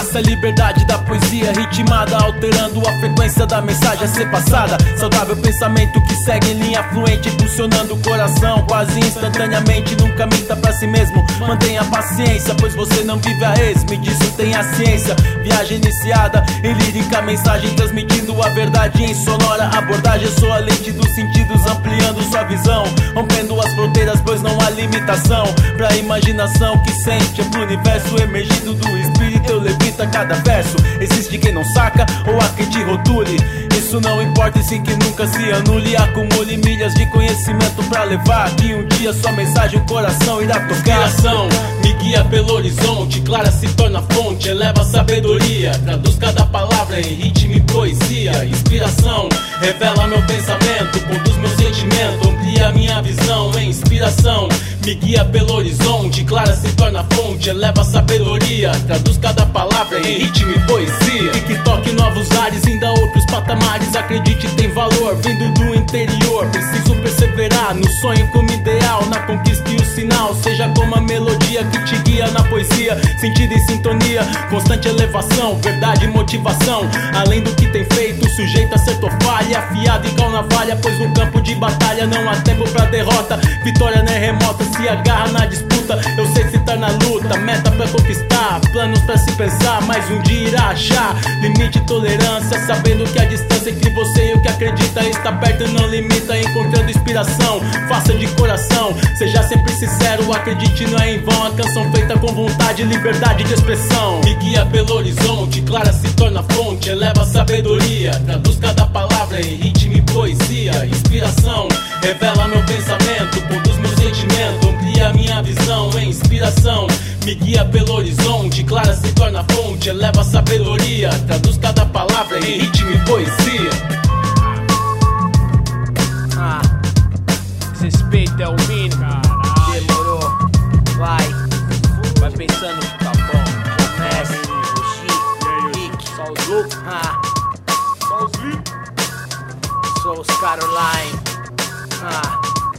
Essa é a liberdade da poesia ritmada, alterando a frequência da mensagem a ser passada. Saudável pensamento que segue em linha fluente, impulsionando o coração quase instantaneamente. Nunca minta pra si mesmo, mantenha paciência, pois você não vive a esmo, e disso tenha ciência. Viagem iniciada em lírica, mensagem transmitindo a verdade em sonora abordagem. Eu sou a lente dos sentidos, ampliando sua visão, rompendo as fronteiras, pois não há limitação pra imaginação que sente. É pro universo emergindo do espírito, eu levita cada verso. Existe quem não saca ou há quem te rotule, isso não importa, e sim que nunca se anule. Acumule milhas de conhecimento pra levar, que um dia sua mensagem o coração irá tocar. Inspiração me guia pelo horizonte, clara se torna fonte, eleva a sabedoria, traduz cada palavra em ritmo e poesia. Inspiração revela meu pensamento, conduz meu sentimento, amplia minha visão. Em inspiração me guia pelo horizonte, clara se torna fonte, eleva a sabedoria, traduz cada palavra em ritmo e poesia. E que toque novos ares, ainda outros patamares, acredite tem valor, vindo do interior. Preciso perseverar no sonho como ideal, na conquista e o sinal, seja como a melodia que te guia na poesia. Sentido em sintonia, constante elevação, verdade e motivação. Além do que tem feito, sujeito acertou falha, afiado igual navalha, pois no campo de batalha não há tempo pra derrota. Vitória não é remota, se agarra na disputa. Eu sei se tá na luta, meta pra conquistar, planos pra se pensar, mas um dia irá achar. Limite e tolerância, sabendo que a distância entre você e o que acredita está perto e não limita. Encontrando inspiração, faça de coração, seja sempre sincero, acredite não é em vão. A canção feita com vontade, liberdade de expressão. Me guia pelo horizonte, clara se torna fonte, eleva a sabedoria, traduz cada palavra em ritmo e poesia. Inspiração revela meu pensamento, conduz meu sentimento, amplia minha visão. Em inspiração me guia pelo horizonte, clara se torna fonte, eleva a sabedoria, traduz cada palavra em ritmo e poesia. Respeito é o mínimo. Demorou, vai pensando que tá bom. Messi, Rick, só os Luke, só os Caroline.